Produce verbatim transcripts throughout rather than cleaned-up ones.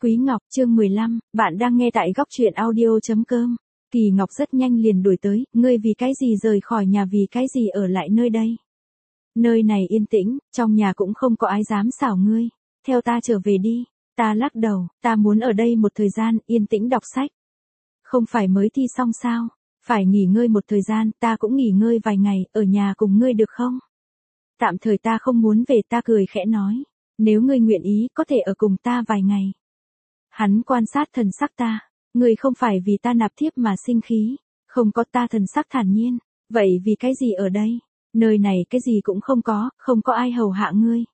Quý Ngọc, chương mười lăm, bạn đang nghe tại góc truyện audio chấm com. Kỳ Ngọc rất nhanh liền đuổi tới, ngươi vì cái gì rời khỏi nhà, vì cái gì ở lại nơi đây? Nơi này yên tĩnh, trong nhà cũng không có ai dám xảo ngươi. Theo ta trở về đi. Ta lắc đầu, ta muốn ở đây một thời gian, yên tĩnh đọc sách. Không phải mới thi xong sao? Phải nghỉ ngơi một thời gian, ta cũng nghỉ ngơi vài ngày, ở nhà cùng ngươi được không? Tạm thời ta không muốn về, ta cười khẽ nói. Nếu ngươi nguyện ý, có thể ở cùng ta vài ngày. Hắn quan sát thần sắc ta. Ngươi không phải vì ta nạp thiếp mà sinh khí. Không có, ta thần sắc thản nhiên. Vậy vì cái gì ở đây? Nơi này cái gì cũng không có, không có ai hầu hạ ngươi.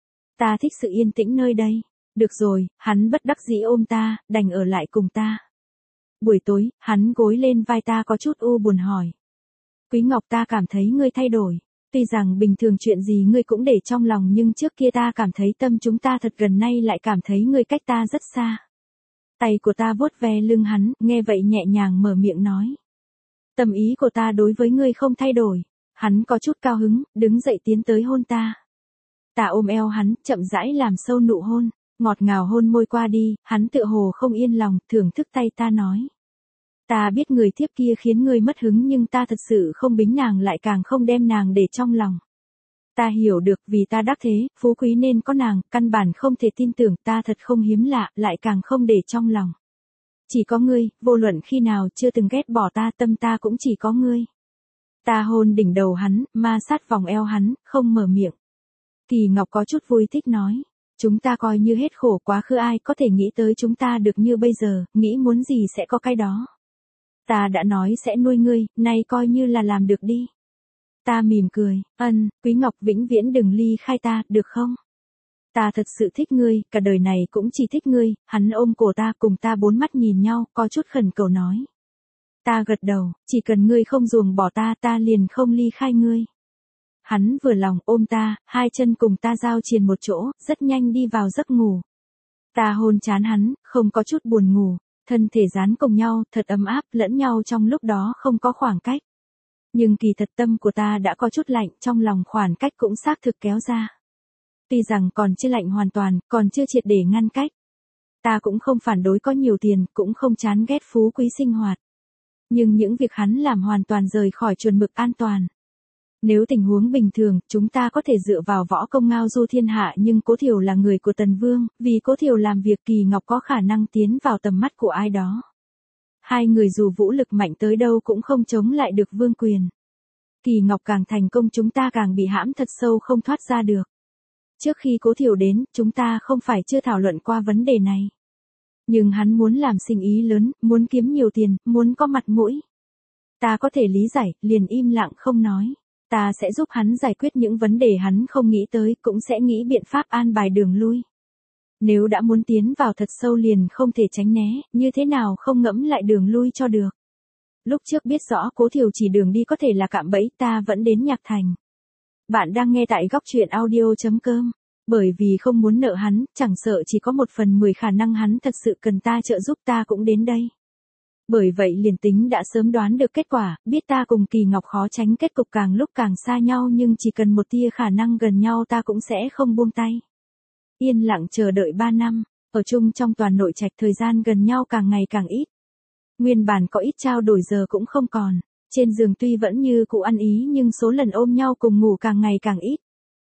Ta thích sự yên tĩnh nơi đây. Được rồi, hắn bất đắc dĩ ôm ta, đành ở lại cùng ta. Buổi tối, hắn gối lên vai ta có chút u buồn hỏi. Quý Ngọc, ta cảm thấy ngươi thay đổi. Tuy rằng bình thường chuyện gì ngươi cũng để trong lòng, nhưng trước kia ta cảm thấy tâm chúng ta thật gần, nay lại cảm thấy ngươi cách ta rất xa. Tay của ta vuốt ve lưng hắn, nghe vậy nhẹ nhàng mở miệng nói. Tâm ý của ta đối với ngươi không thay đổi. Hắn có chút cao hứng, đứng dậy tiến tới hôn ta. Ta ôm eo hắn, chậm rãi làm sâu nụ hôn, ngọt ngào hôn môi qua đi, hắn tựa hồ không yên lòng, thưởng thức tay ta nói. Ta biết người thiếp kia khiến ngươi mất hứng, nhưng ta thật sự không bính nàng, lại càng không đem nàng để trong lòng. Ta hiểu được, vì ta đắc thế, phú quý nên có nàng, căn bản không thể tin tưởng, ta thật không hiếm lạ, lại càng không để trong lòng. Chỉ có ngươi, vô luận khi nào chưa từng ghét bỏ ta, tâm ta cũng chỉ có ngươi. Ta hôn đỉnh đầu hắn, ma sát vòng eo hắn, không mở miệng. Kỳ Ngọc có chút vui thích nói. Chúng ta coi như hết khổ, quá khứ ai có thể nghĩ tới chúng ta được như bây giờ, nghĩ muốn gì sẽ có cái đó. Ta đã nói sẽ nuôi ngươi, nay coi như là làm được đi. Ta mỉm cười, ân, Quý Ngọc vĩnh viễn đừng ly khai ta, được không? Ta thật sự thích ngươi, cả đời này cũng chỉ thích ngươi. Hắn ôm cổ ta, cùng ta bốn mắt nhìn nhau, có chút khẩn cầu nói. Ta gật đầu, chỉ cần ngươi không ruồng bỏ ta, ta liền không ly khai ngươi. Hắn vừa lòng ôm ta, hai chân cùng ta giao triền một chỗ, rất nhanh đi vào giấc ngủ. Ta hôn trán hắn, không có chút buồn ngủ, thân thể dán cùng nhau, thật ấm áp, lẫn nhau trong lúc đó không có khoảng cách. Nhưng kỳ thật tâm của ta đã có chút lạnh, trong lòng khoảng cách cũng xác thực kéo ra. Tuy rằng còn chưa lạnh hoàn toàn, còn chưa triệt để ngăn cách. Ta cũng không phản đối có nhiều tiền, cũng không chán ghét phú quý sinh hoạt. Nhưng những việc hắn làm hoàn toàn rời khỏi chuẩn mực an toàn. Nếu tình huống bình thường, chúng ta có thể dựa vào võ công ngao du thiên hạ, nhưng Cố Thiều là người của Tần Vương, vì Cố Thiều làm việc, Kỳ Ngọc có khả năng tiến vào tầm mắt của ai đó. Hai người dù vũ lực mạnh tới đâu cũng không chống lại được vương quyền. Kỳ Ngọc càng thành công, chúng ta càng bị hãm thật sâu, không thoát ra được. Trước khi Cố Thiều đến, chúng ta không phải chưa thảo luận qua vấn đề này. Nhưng hắn muốn làm sinh ý lớn, muốn kiếm nhiều tiền, muốn có mặt mũi. Ta có thể lý giải, liền im lặng không nói. Ta sẽ giúp hắn giải quyết những vấn đề hắn không nghĩ tới, cũng sẽ nghĩ biện pháp an bài đường lui. Nếu đã muốn tiến vào thật sâu liền không thể tránh né, như thế nào không ngẫm lại đường lui cho được. Lúc trước biết rõ Cố Thiều chỉ đường đi có thể là cạm bẫy, ta vẫn đến Nhạc Thành. Bạn đang nghe tại góc truyện audio chấm com. Bởi vì không muốn nợ hắn, chẳng sợ chỉ có một phần mười khả năng hắn thật sự cần ta trợ giúp, ta cũng đến đây. Bởi vậy liền tính đã sớm đoán được kết quả, biết ta cùng Kỳ Ngọc khó tránh kết cục càng lúc càng xa nhau, nhưng chỉ cần một tia khả năng gần nhau ta cũng sẽ không buông tay. Yên lặng chờ đợi ba năm, ở chung trong toàn nội trạch, thời gian gần nhau càng ngày càng ít. Nguyên bản có ít trao đổi giờ cũng không còn, trên giường tuy vẫn như cũ ăn ý, nhưng số lần ôm nhau cùng ngủ càng ngày càng ít.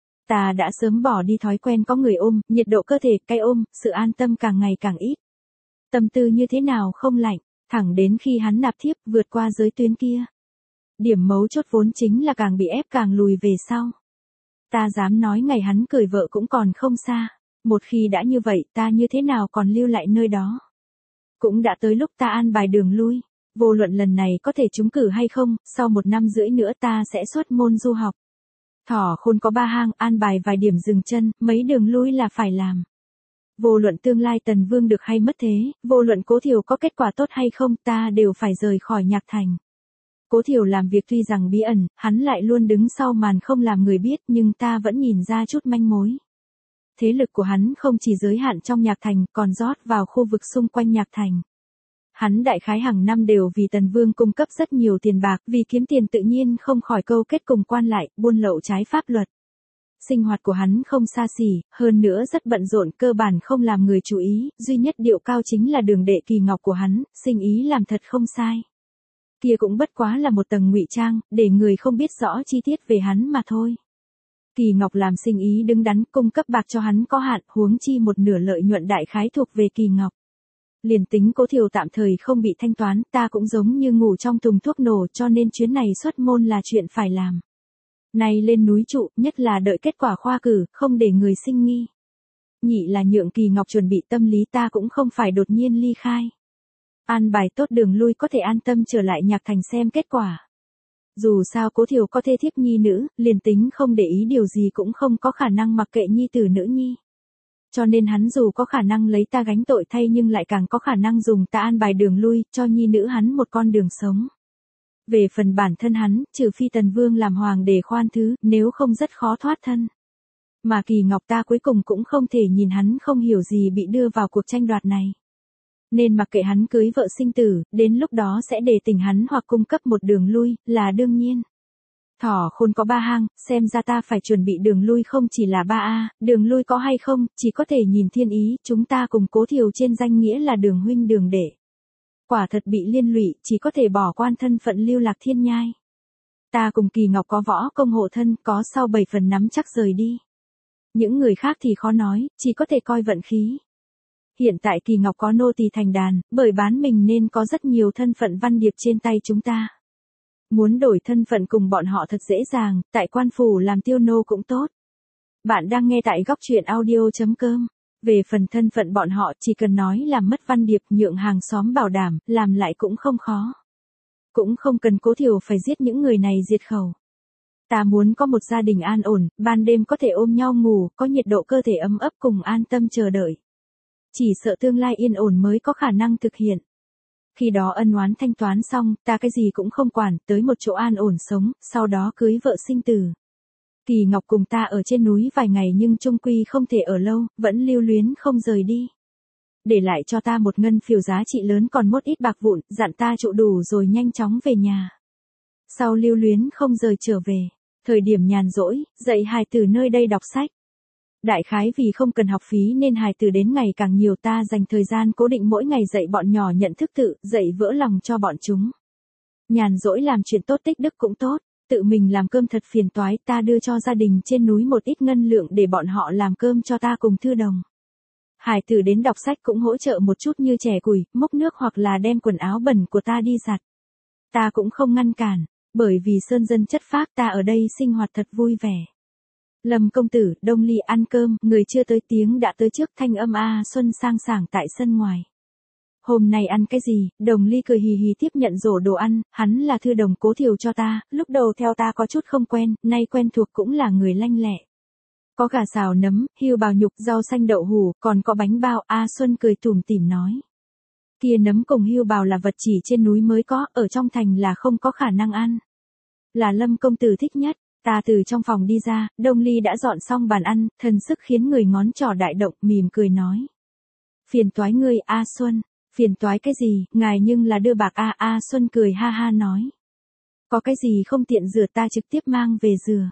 Ta đã sớm bỏ đi thói quen có người ôm, nhiệt độ cơ thể, cái ôm, sự an tâm càng ngày càng ít. Tâm tư như thế nào không lạnh. Thẳng đến khi hắn nạp thiếp, vượt qua giới tuyến kia. Điểm mấu chốt vốn chính là càng bị ép càng lùi về sau. Ta dám nói ngày hắn cưới vợ cũng còn không xa. Một khi đã như vậy, ta như thế nào còn lưu lại nơi đó. Cũng đã tới lúc ta an bài đường lui. Vô luận lần này có thể trúng cử hay không, sau một năm rưỡi nữa ta sẽ xuất môn du học. Thỏ khôn có ba hang, an bài vài điểm dừng chân, mấy đường lui là phải làm. Vô luận tương lai Tần Vương được hay mất thế, vô luận Cố Thiều có kết quả tốt hay không, ta đều phải rời khỏi Nhạc Thành. Cố Thiều làm việc tuy rằng bí ẩn, hắn lại luôn đứng sau màn không làm người biết, nhưng ta vẫn nhìn ra chút manh mối. Thế lực của hắn không chỉ giới hạn trong Nhạc Thành, còn rót vào khu vực xung quanh Nhạc Thành. Hắn đại khái hàng năm đều vì Tần Vương cung cấp rất nhiều tiền bạc, vì kiếm tiền tự nhiên không khỏi câu kết cùng quan lại, buôn lậu trái pháp luật. Sinh hoạt của hắn không xa xỉ, hơn nữa rất bận rộn, cơ bản không làm người chú ý, duy nhất điệu cao chính là đường đệ Kỳ Ngọc của hắn, sinh ý làm thật không sai. Kia cũng bất quá là một tầng ngụy trang, để người không biết rõ chi tiết về hắn mà thôi. Kỳ Ngọc làm sinh ý đứng đắn, cung cấp bạc cho hắn có hạn, huống chi một nửa lợi nhuận đại khái thuộc về Kỳ Ngọc. Liền tính Cố Thiều tạm thời không bị thanh toán, ta cũng giống như ngủ trong thùng thuốc nổ, cho nên chuyến này xuất môn là chuyện phải làm. Này lên núi trụ, nhất là đợi kết quả khoa cử, không để người sinh nghi. Nhị là nhượng Kỳ Ngọc chuẩn bị tâm lý, ta cũng không phải đột nhiên ly khai. An bài tốt đường lui có thể an tâm trở lại Nhạc Thành xem kết quả. Dù sao Cố Thiều có thê thiếp nhi nữ, liền tính không để ý điều gì cũng không có khả năng mặc kệ nhi tử nữ nhi. Cho nên hắn dù có khả năng lấy ta gánh tội thay nhưng lại càng có khả năng dùng ta an bài đường lui, cho nhi nữ hắn một con đường sống. Về phần bản thân hắn, trừ phi Tần Vương làm hoàng để khoan thứ, nếu không rất khó thoát thân. Mà Kỳ Ngọc ta cuối cùng cũng không thể nhìn hắn không hiểu gì bị đưa vào cuộc tranh đoạt này. Nên mặc kệ hắn cưới vợ sinh tử, đến lúc đó sẽ để tình hắn hoặc cung cấp một đường lui, là đương nhiên. Thỏ khôn có ba hang, xem ra ta phải chuẩn bị đường lui không chỉ là ba a, đường lui có hay không, chỉ có thể nhìn thiên ý, chúng ta cùng Cố Thiều trên danh nghĩa là đường huynh đường đệ. Quả thật bị liên lụy, chỉ có thể bỏ quan thân phận lưu lạc thiên nhai. Ta cùng Kỳ Ngọc có võ công hộ thân, có sau bảy phần nắm chắc rời đi. Những người khác thì khó nói, chỉ có thể coi vận khí. Hiện tại Kỳ Ngọc có nô tỳ thành đàn, bởi bán mình nên có rất nhiều thân phận văn điệp trên tay chúng ta. Muốn đổi thân phận cùng bọn họ thật dễ dàng, tại quan phủ làm tiêu nô cũng tốt. Bạn đang nghe tại góc truyện audio chấm com. Về phần thân phận bọn họ chỉ cần nói làm mất văn điệp nhượng hàng xóm bảo đảm, làm lại cũng không khó. Cũng không cần Cố Thiều phải giết những người này diệt khẩu. Ta muốn có một gia đình an ổn, ban đêm có thể ôm nhau ngủ, có nhiệt độ cơ thể ấm ấp cùng an tâm chờ đợi. Chỉ sợ tương lai yên ổn mới có khả năng thực hiện. Khi đó ân oán thanh toán xong, ta cái gì cũng không quản, tới một chỗ an ổn sống, sau đó cưới vợ sinh tử. Kỳ Ngọc cùng ta ở trên núi vài ngày nhưng chung quy không thể ở lâu, vẫn lưu luyến không rời đi. Để lại cho ta một ngân phiếu giá trị lớn còn một ít bạc vụn, dặn ta trụ đủ rồi nhanh chóng về nhà. Sau lưu luyến không rời trở về, thời điểm nhàn rỗi, dạy hài tử nơi đây đọc sách. Đại khái vì không cần học phí nên hài tử đến ngày càng nhiều, ta dành thời gian cố định mỗi ngày dạy bọn nhỏ nhận thức tự, dạy vỡ lòng cho bọn chúng. Nhàn rỗi làm chuyện tốt tích đức cũng tốt, tự mình làm cơm thật phiền toái, ta đưa cho gia đình trên núi một ít ngân lượng để bọn họ làm cơm cho ta cùng thư đồng. Hài tử đến đọc sách cũng hỗ trợ một chút như chẻ củi, múc nước hoặc là đem quần áo bẩn của ta đi giặt. Ta cũng không ngăn cản, bởi vì sơn dân chất phác, ta ở đây sinh hoạt thật vui vẻ. Lâm công tử, Đông Ly ăn cơm, người chưa tới tiếng đã tới trước, thanh âm A Xuân sang sảng tại sân ngoài. Hôm nay ăn cái gì? Đồng Ly cười hì hì tiếp nhận rổ đồ ăn, hắn là thư đồng Cố Thiều cho ta, lúc đầu theo ta có chút không quen, nay quen thuộc cũng là người lanh lẹ. Có gà xào nấm, hươu bào nhục, rau xanh đậu hủ, còn có bánh bao, A Xuân cười tủm tỉm nói. Kia nấm cùng hươu bào là vật chỉ trên núi mới có, ở trong thành là không có khả năng ăn. Là Lâm công tử thích nhất. Ta từ trong phòng đi ra, Đông Ly đã dọn xong bàn ăn, thần sức khiến người ngón trỏ đại động, mỉm cười nói. Phiền toái ngươi, A Xuân. Phiền toái cái gì, ngài nhưng là đưa bạc A. A Xuân cười ha ha nói. Có cái gì không tiện rửa ta trực tiếp mang về rửa.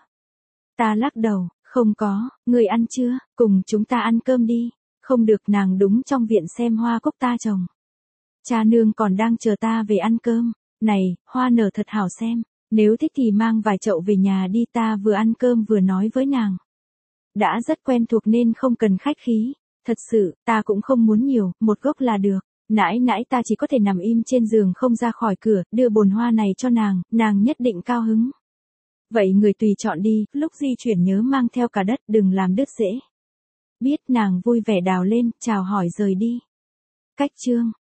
Ta lắc đầu, không có, người ăn chưa, cùng chúng ta ăn cơm đi. Không được, nàng đúng trong viện xem hoa cúc ta trồng. Cha nương còn đang chờ ta về ăn cơm. Này, hoa nở thật hảo xem. Nếu thích thì mang vài chậu về nhà đi, ta vừa ăn cơm vừa nói với nàng. Đã rất quen thuộc nên không cần khách khí. Thật sự, ta cũng không muốn nhiều, một gốc là được. Nãi nãi ta chỉ có thể nằm im trên giường không ra khỏi cửa, đưa bồn hoa này cho nàng, nàng nhất định cao hứng. Vậy người tùy chọn đi, lúc di chuyển nhớ mang theo cả đất, đừng làm đứt rễ. Biết, nàng vui vẻ đào lên, chào hỏi rời đi. Cách chương